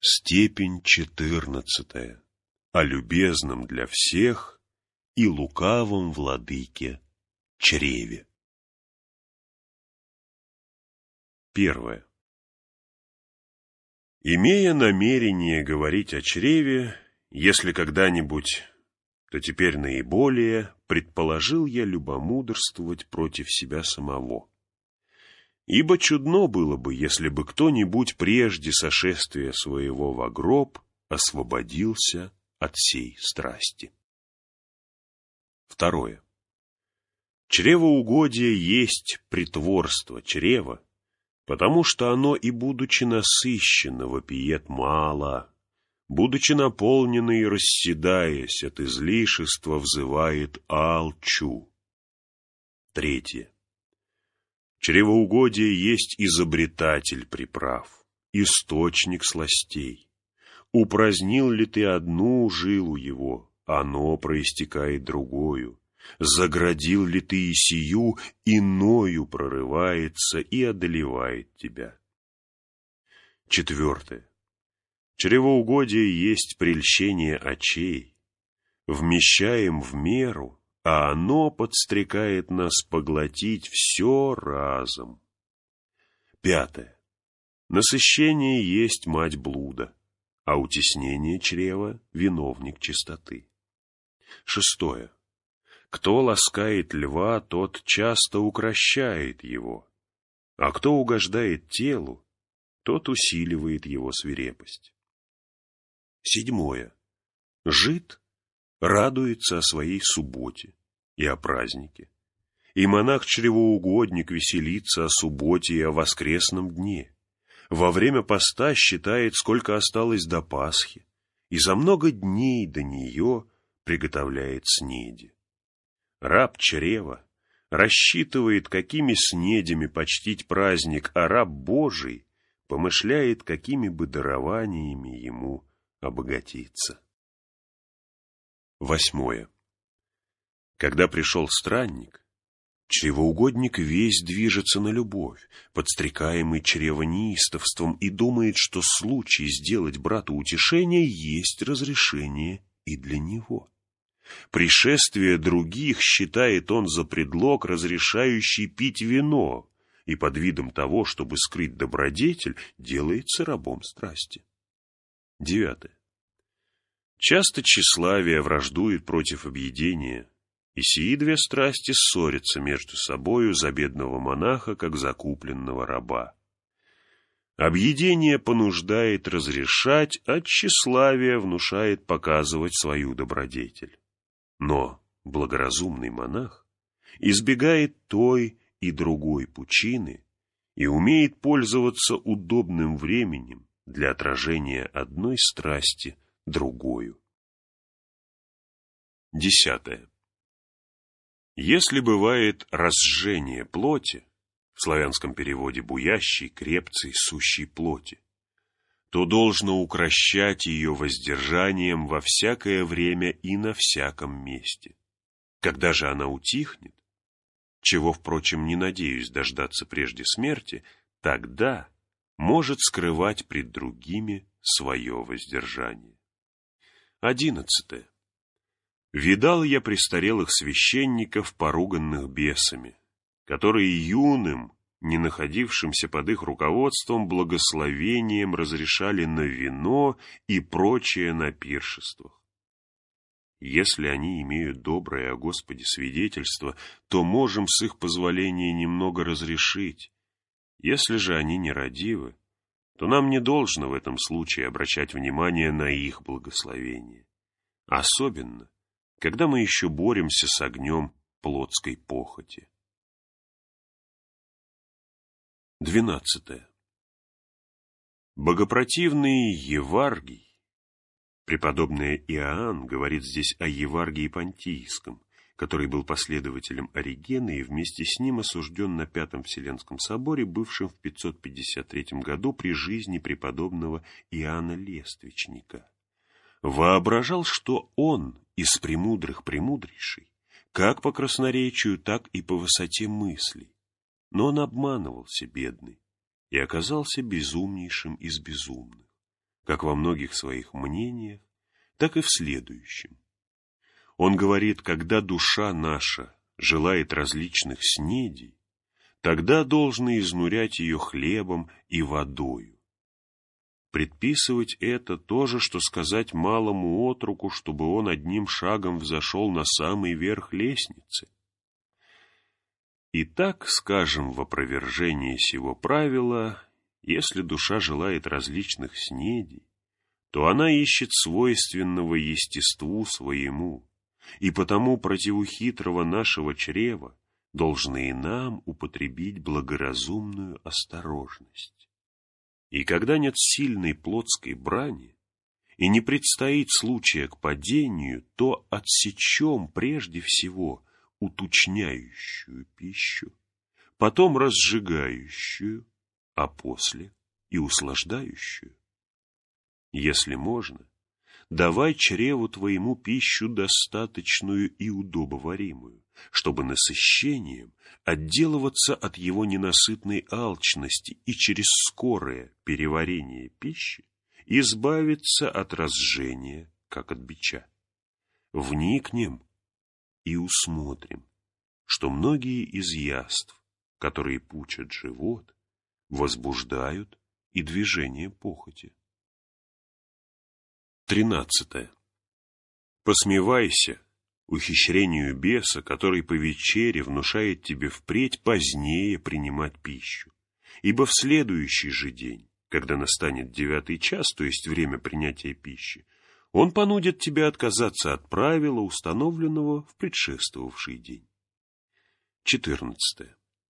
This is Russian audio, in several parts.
Степень 14. О любезном для всех и лукавом владыке чреве. 1. Имея намерение говорить о чреве, если когда-нибудь, то теперь наиболее, предположил я любомудрствовать против себя самого. Ибо чудно было бы, если бы кто-нибудь прежде сошествия своего во гроб освободился от сей страсти. 2. Чревоугодие есть притворство чрева, потому что оно и, будучи насыщенно, вопиет мало, будучи наполнено и расседаясь от излишества, взывает алчу. 3. Чревоугодие есть изобретатель приправ, источник сластей. Упразднил ли ты одну жилу его, оно проистекает другою. Заградил ли ты и сию, иною прорывается и одолевает тебя. 4. Чревоугодие есть прельщение очей. Вмещаем в меру, а оно подстрекает нас поглотить все разом. 5. Насыщение есть мать блуда, а утеснение чрева — виновник чистоты. 6. Кто ласкает льва, тот часто укрощает его, а кто угождает телу, тот усиливает его свирепость. 7. Жид радуется о своей субботе и о празднике, и монах-чревоугодник веселится о субботе и о воскресном дне. Во время поста считает, сколько осталось до Пасхи, и за много дней до нее приготовляет снеди. Раб чрева рассчитывает, какими снедями почтить праздник, а раб Божий помышляет, какими бы дарованиями ему обогатиться. 8. Когда пришел странник, чревоугодник весь движется на любовь, подстрекаемый чревонеистовством, и думает, что случай сделать брату утешение есть разрешение и для него. Пришествие других считает он за предлог, разрешающий пить вино, и под видом того, чтобы скрыть добродетель, делается рабом страсти. 9. Часто тщеславие враждует против объедения, и сии две страсти ссорятся между собою за бедного монаха, как закупленного раба. Объедение понуждает разрешать, а тщеславие внушает показывать свою добродетель. Но благоразумный монах избегает той и другой пучины и умеет пользоваться удобным временем для отражения одной страсти другою. 10. Если бывает разжение плоти, в славянском переводе буящей, крепцей, сущей плоти, то должно укрощать ее воздержанием во всякое время и на всяком месте. Когда же она утихнет, чего, впрочем, не надеюсь дождаться прежде смерти, тогда может скрывать пред другими свое воздержание. 11. Видал я престарелых священников, поруганных бесами, которые юным, не находившимся под их руководством, благословением разрешали на вино и прочее на пиршествах. Если они имеют доброе о Господе свидетельство, то можем с их позволения немного разрешить. Если же они нерадивы, то нам не должно в этом случае обращать внимание на их благословение. Особенно, когда мы еще боремся с огнем плотской похоти. 12. Богопротивный Еваргий, преподобный Иоанн говорит здесь о Еваргии Понтийском, который был последователем Оригена и вместе с ним осужден на Пятом Вселенском соборе, бывшем в 553 году при жизни преподобного Иоанна Лествичника. Воображал, что он из премудрых премудрейший, как по красноречию, так и по высоте мыслей. Но он обманывался, бедный, и оказался безумнейшим из безумных. как во многих своих мнениях, так и в следующем. Он говорит, когда душа наша желает различных снедий, тогда должны изнурять ее хлебом и водою. Предписывать это то же, что сказать малому отроку, чтобы он одним шагом взошел на самый верх лестницы. Итак, скажем в опровержении сего правила, если душа желает различных снедий, то она ищет свойственного естеству своему, и потому противу хитрого нашего чрева должны и нам употребить благоразумную осторожность. И когда нет сильной плотской брани, и не предстоит случая к падению, то отсечем прежде всего утучняющую пищу, потом разжигающую, а после и услаждающую. Если можно, давай чреву твоему пищу достаточную и удобоваримую, чтобы насыщением отделываться от его ненасытной алчности и через скорое переварение пищи избавиться от разжения, как от бича. Вникнем и усмотрим, что многие из яств, которые пучат живот, возбуждают и движение похоти. 13. Посмевайся ухищрению беса, который по вечере внушает тебе впредь позднее принимать пищу, ибо в следующий же день, когда настанет 9 час, то есть время принятия пищи, он понудит тебя отказаться от правила, установленного в предшествовавший день. 14.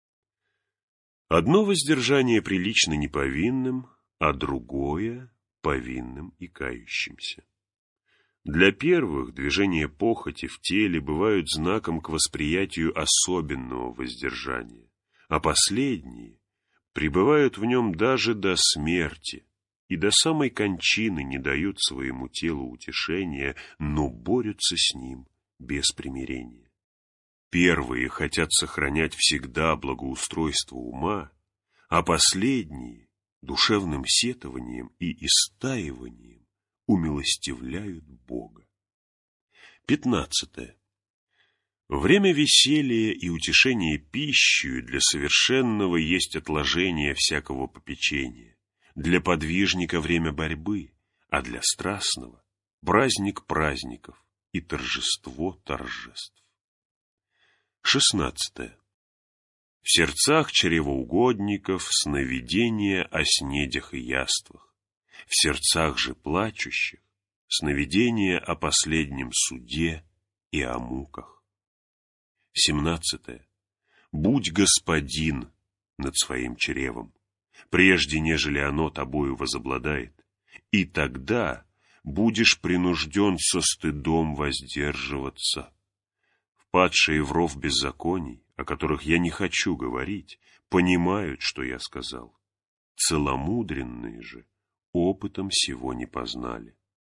Одно воздержание прилично неповинным, а другое — повинным и кающимся. Для первых движения похоти в теле бывают знаком к восприятию особенного воздержания, а последние пребывают в нем даже до смерти и до самой кончины не дают своему телу утешения, но борются с ним без примирения. Первые хотят сохранять всегда благоустройство ума, а последние душевным сетованием и истаиванием умилостивляют Бога. 15. Время веселья и утешения пищей для совершенного есть отложение всякого попечения, для подвижника время борьбы, а для страстного — праздник праздников и торжество торжеств. 16. В сердцах чревоугодников сновидения о снедях и яствах, в сердцах же плачущих сновидения о последнем суде и о муках. 17. Будь господин над своим чревом, прежде нежели оно тобою возобладает, и тогда будешь принужден со стыдом воздерживаться. Впадшие в ров беззаконий, о которых я не хочу говорить, понимают, что я сказал. Целомудренные же опытом сего не познали.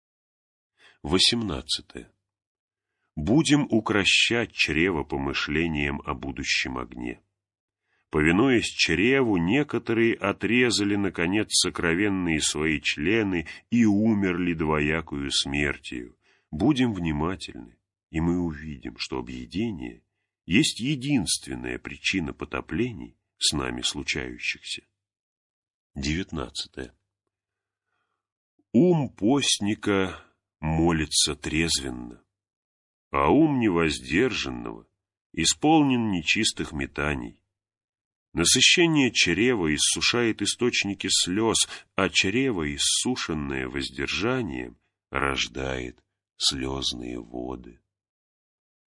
18. Будем укрощать чрево помышлением о будущем огне. Повинуясь чреву, некоторые отрезали, наконец, сокровенные свои члены и умерли двоякую смертью. Будем внимательны, и мы увидим, что объедение есть единственная причина потоплений с нами случающихся. 19. Ум постника молится трезвенно, а ум невоздержанного исполнен нечистых метаний. Насыщение чрева иссушает источники слез, а чрево, иссушенное воздержанием, рождает слезные воды.